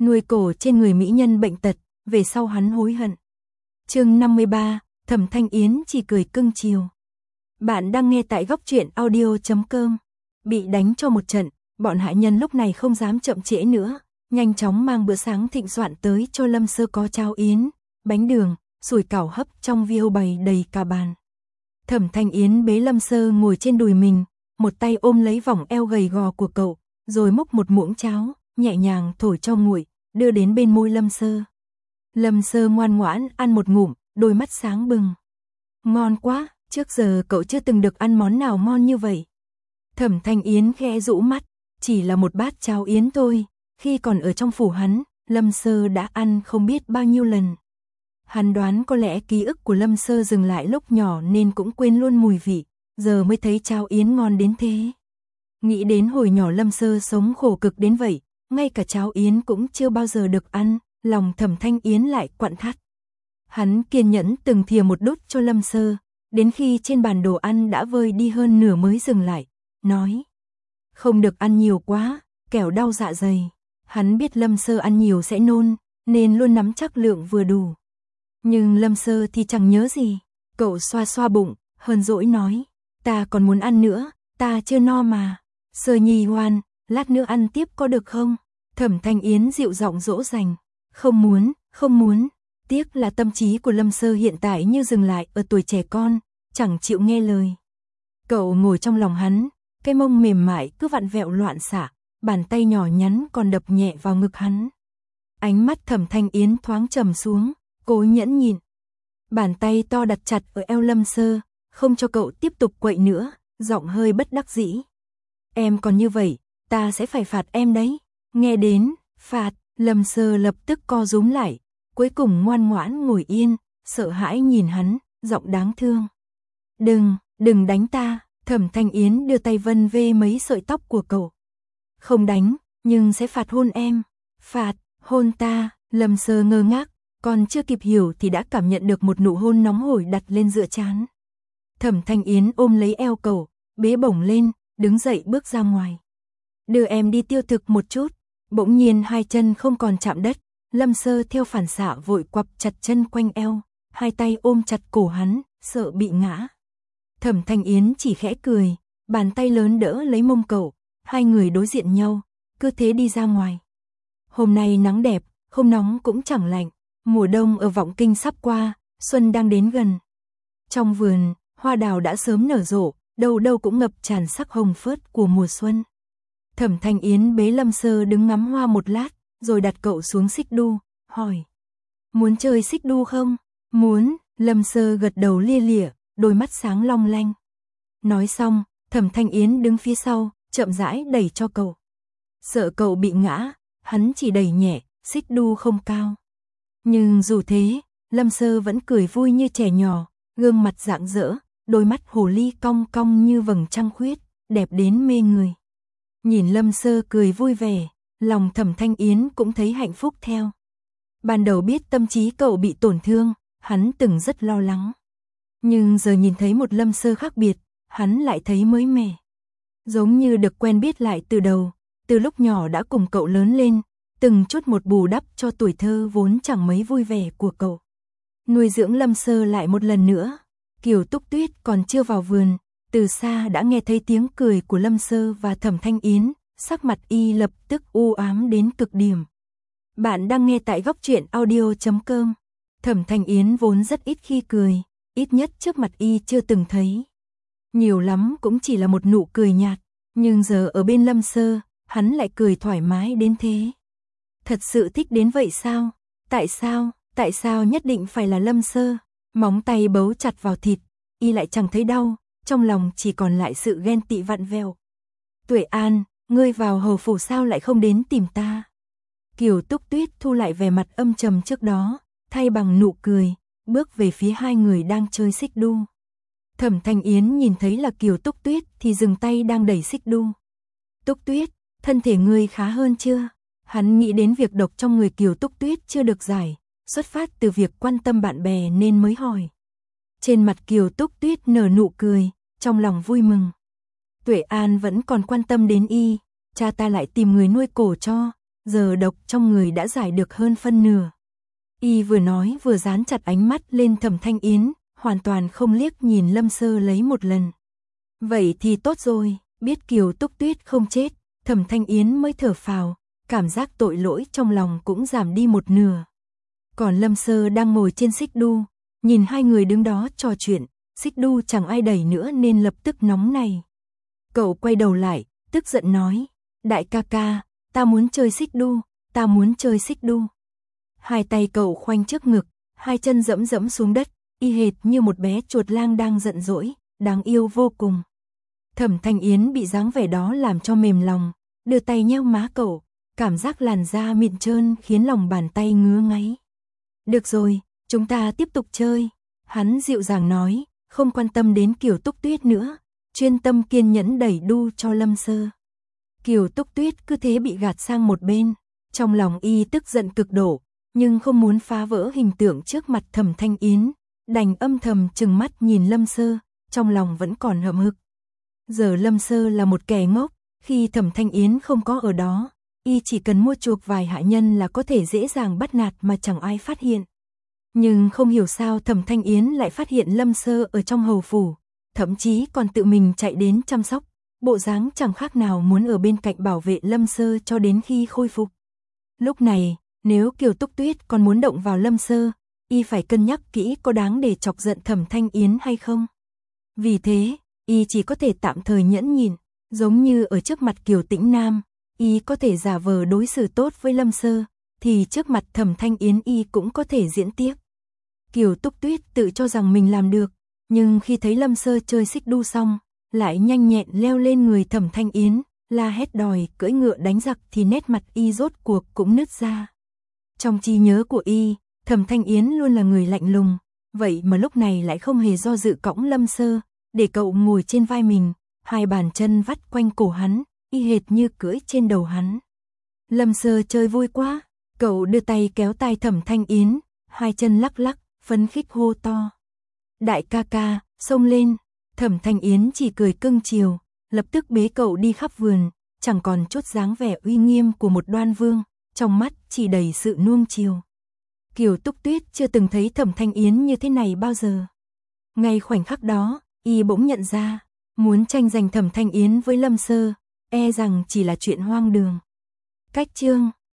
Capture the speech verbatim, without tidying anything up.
nuôi cổ trên người mỹ nhân bệnh tật, về sau hắn hối hận. Chương năm mươi ba, Thẩm Thanh Yến chỉ cười cưng chiều. Bạn đang nghe tại góc truyện audio chấm com. Bị đánh cho một trận, bọn hạ nhân lúc này không dám chậm trễ nữa, nhanh chóng mang bữa sáng thịnh soạn tới cho Lâm Sơ có cháo yến, bánh đường, sủi cảo hấp trong viêu bày đầy cả bàn. Thẩm Thanh Yến bế Lâm Sơ ngồi trên đùi mình, một tay ôm lấy vòng eo gầy gò của cậu, rồi múc một muỗng cháo, nhẹ nhàng thổi cho nguội, đưa đến bên môi Lâm Sơ. Lâm Sơ ngoan ngoãn ăn một ngụm, đôi mắt sáng bừng. Ngon quá, trước giờ cậu chưa từng được ăn món nào ngon như vậy. Thẩm Thanh Yến khẽ rũ mắt, chỉ là một bát cháo yến thôi, khi còn ở trong phủ hắn, Lâm Sơ đã ăn không biết bao nhiêu lần. Hắn đoán có lẽ ký ức của Lâm Sơ dừng lại lúc nhỏ nên cũng quên luôn mùi vị, giờ mới thấy cháo yến ngon đến thế. Nghĩ đến hồi nhỏ Lâm Sơ sống khổ cực đến vậy, ngay cả cháo yến cũng chưa bao giờ được ăn, lòng Thẩm Thanh Yến lại quặn thắt. Hắn kiên nhẫn từng thìa một đút cho Lâm Sơ, đến khi trên bàn đồ ăn đã vơi đi hơn nửa mới dừng lại, nói: không được ăn nhiều quá, kẻo đau dạ dày. Hắn biết Lâm Sơ ăn nhiều sẽ nôn, nên luôn nắm chắc lượng vừa đủ. Nhưng Lâm Sơ thì chẳng nhớ gì, cậu xoa xoa bụng, hờn dỗi nói: ta còn muốn ăn nữa, ta chưa no mà. Sơ Nhi ngoan, lát nữa ăn tiếp có được không? Thẩm Thanh Yến dịu giọng dỗ dành: không muốn, không muốn. Tiếc là tâm trí của Lâm Sơ hiện tại như dừng lại ở tuổi trẻ con, chẳng chịu nghe lời. Cậu ngồi trong lòng hắn, cái mông mềm mại cứ vặn vẹo loạn xạ, bàn tay nhỏ nhắn còn đập nhẹ vào ngực hắn. Ánh mắt Thẩm Thanh Yến thoáng trầm xuống, cố nhẫn nhịn. Bàn tay to đặt chặt ở eo Lâm Sơ, không cho cậu tiếp tục quậy nữa, giọng hơi bất đắc dĩ: em còn như vậy, ta sẽ phải phạt em đấy. Nghe đến phạt, Lâm Sơ lập tức co rúm lại, cuối cùng ngoan ngoãn ngồi yên, sợ hãi nhìn hắn, giọng đáng thương: đừng, đừng đánh ta. Thẩm Thanh Yến đưa tay vân vê mấy sợi tóc của cậu. Không đánh, nhưng sẽ phạt hôn em. Phạt, hôn ta. Lâm Sơ ngơ ngác, còn chưa kịp hiểu thì đã cảm nhận được một nụ hôn nóng hổi đặt lên giữa trán. Thẩm Thanh Yến ôm lấy eo cậu, bế bổng lên, đứng dậy bước ra ngoài. Đưa em đi tiêu thực một chút. Bỗng nhiên hai chân không còn chạm đất, Lâm Sơ theo phản xạ vội quặp chặt chân quanh eo, hai tay ôm chặt cổ hắn, sợ bị ngã. Thẩm Thanh Yến chỉ khẽ cười, bàn tay lớn đỡ lấy mông cậu, hai người đối diện nhau, cứ thế đi ra ngoài. Hôm nay nắng đẹp, không nóng cũng chẳng lạnh, mùa đông ở Vọng Kinh sắp qua, xuân đang đến gần. Trong vườn, hoa đào đã sớm nở rộ, đâu đâu cũng ngập tràn sắc hồng phớt của mùa xuân. Thẩm Thanh Yến bế Lâm Sơ đứng ngắm hoa một lát, rồi đặt cậu xuống xích đu, hỏi: muốn chơi xích đu không? Muốn. Lâm Sơ gật đầu lia lịa, đôi mắt sáng long lanh. Nói xong, Thẩm Thanh Yến đứng phía sau, chậm rãi đẩy cho cậu. Sợ cậu bị ngã, hắn chỉ đẩy nhẹ, xích đu không cao. Nhưng dù thế, Lâm Sơ vẫn cười vui như trẻ nhỏ, gương mặt rạng rỡ, đôi mắt hồ ly cong cong như vầng trăng khuyết, đẹp đến mê người. Nhìn Lâm Sơ cười vui vẻ, lòng Thẩm Thanh Yến cũng thấy hạnh phúc theo. Ban đầu biết tâm trí cậu bị tổn thương, hắn từng rất lo lắng. Nhưng giờ nhìn thấy một Lâm Sơ khác biệt, hắn lại thấy mới mẻ. Giống như được quen biết lại từ đầu, từ lúc nhỏ đã cùng cậu lớn lên, từng chút một bù đắp cho tuổi thơ vốn chẳng mấy vui vẻ của cậu. Nuôi dưỡng Lâm Sơ lại một lần nữa, Kiều Túc Tuyết còn chưa vào vườn, từ xa đã nghe thấy tiếng cười của Lâm Sơ và Thẩm Thanh Yến, sắc mặt y lập tức u ám đến cực điểm. Bạn đang nghe tại góc truyện audio chấm com. Thẩm Thanh Yến vốn rất ít khi cười, ít nhất trước mặt y chưa từng thấy. Nhiều lắm cũng chỉ là một nụ cười nhạt, nhưng giờ ở bên Lâm Sơ, hắn lại cười thoải mái đến thế. Thật sự thích đến vậy sao? Tại sao? Tại sao nhất định phải là Lâm Sơ? Móng tay bấu chặt vào thịt, y lại chẳng thấy đau, trong lòng chỉ còn lại sự ghen tị vặn vẹo. Tuệ An, ngươi vào hầu phủ sao lại không đến tìm ta? Kiều Túc Tuyết thu lại vẻ mặt âm trầm trước đó, thay bằng nụ cười, bước về phía hai người đang chơi xích đu. Thẩm Thanh Yến nhìn thấy là Kiều Túc Tuyết thì dừng tay đang đẩy xích đu. Túc Tuyết, thân thể ngươi khá hơn chưa? Hắn nghĩ đến việc độc trong người Kiều Túc Tuyết chưa được giải, xuất phát từ việc quan tâm bạn bè nên mới hỏi. Trên mặt Kiều Túc Tuyết nở nụ cười, trong lòng vui mừng. Tuệ An vẫn còn quan tâm đến y, cha ta lại tìm người nuôi cổ cho, giờ độc trong người đã giải được hơn phân nửa. Y vừa nói vừa dán chặt ánh mắt lên Thẩm Thanh Yến, hoàn toàn không liếc nhìn Lâm Sơ lấy một lần. Vậy thì tốt rồi, biết Kiều Túc Tuyết không chết, Thẩm Thanh Yến mới thở phào, cảm giác tội lỗi trong lòng cũng giảm đi một nửa. Còn Lâm Sơ đang ngồi trên xích đu, nhìn hai người đứng đó trò chuyện, xích đu chẳng ai đẩy nữa nên lập tức nóng này. Cậu quay đầu lại, tức giận nói, đại ca ca, ta muốn chơi xích đu, ta muốn chơi xích đu. Hai tay cậu khoanh trước ngực, hai chân dẫm dẫm xuống đất, y hệt như một bé chuột lang đang giận dỗi, đáng yêu vô cùng. Thẩm Thanh Yến bị dáng vẻ đó làm cho mềm lòng, đưa tay nheo má cậu, cảm giác làn da mịn trơn khiến lòng bàn tay ngứa ngáy. Được rồi, chúng ta tiếp tục chơi, hắn dịu dàng nói, không quan tâm đến Kiều Túc Tuyết nữa, chuyên tâm kiên nhẫn đẩy đu cho Lâm Sơ. Kiều Túc Tuyết cứ thế bị gạt sang một bên, trong lòng y tức giận cực độ, nhưng không muốn phá vỡ hình tượng trước mặt Thẩm Thanh Yến, đành âm thầm trừng mắt nhìn Lâm Sơ, trong lòng vẫn còn hậm hực. Giờ Lâm Sơ là một kẻ ngốc, khi Thẩm Thanh Yến không có ở đó, y chỉ cần mua chuộc vài hạ nhân là có thể dễ dàng bắt nạt mà chẳng ai phát hiện. Nhưng không hiểu sao Thẩm Thanh Yến lại phát hiện Lâm Sơ ở trong hầu phủ, thậm chí còn tự mình chạy đến chăm sóc, bộ dáng chẳng khác nào muốn ở bên cạnh bảo vệ Lâm Sơ cho đến khi khôi phục. Lúc này, nếu Kiều Túc Tuyết còn muốn động vào Lâm Sơ, y phải cân nhắc kỹ có đáng để chọc giận Thẩm Thanh Yến hay không. Vì thế, y chỉ có thể tạm thời nhẫn nhịn, giống như ở trước mặt Kiều Tĩnh Nam, y có thể giả vờ đối xử tốt với Lâm Sơ, thì trước mặt Thẩm Thanh Yến y cũng có thể diễn tiếp. Kiều Túc Tuyết tự cho rằng mình làm được, nhưng khi thấy Lâm Sơ chơi xích đu xong, lại nhanh nhẹn leo lên người Thẩm Thanh Yến, la hét đòi cưỡi ngựa đánh giặc thì nét mặt y rốt cuộc cũng nứt ra. Trong trí nhớ của y, Thẩm Thanh Yến luôn là người lạnh lùng, vậy mà lúc này lại không hề do dự cõng Lâm Sơ, để cậu ngồi trên vai mình, hai bàn chân vắt quanh cổ hắn, y hệt như cưỡi trên đầu hắn. Lâm Sơ chơi vui quá, cậu đưa tay kéo tay Thẩm Thanh Yến, hai chân lắc lắc, phấn khích hô to. Đại ca ca, xông lên, Thẩm Thanh Yến chỉ cười cưng chiều, lập tức bế cậu đi khắp vườn, chẳng còn chút dáng vẻ uy nghiêm của một đoan vương, trong mắt chỉ đầy sự nuông chiều. Kiều Túc Tuyết chưa từng thấy Thẩm Thanh Yến như thế này bao giờ. Ngay khoảnh khắc đó, y bỗng nhận ra, muốn tranh giành Thẩm Thanh Yến với Lâm Sơ, e rằng chỉ là chuyện hoang đường. Cách chương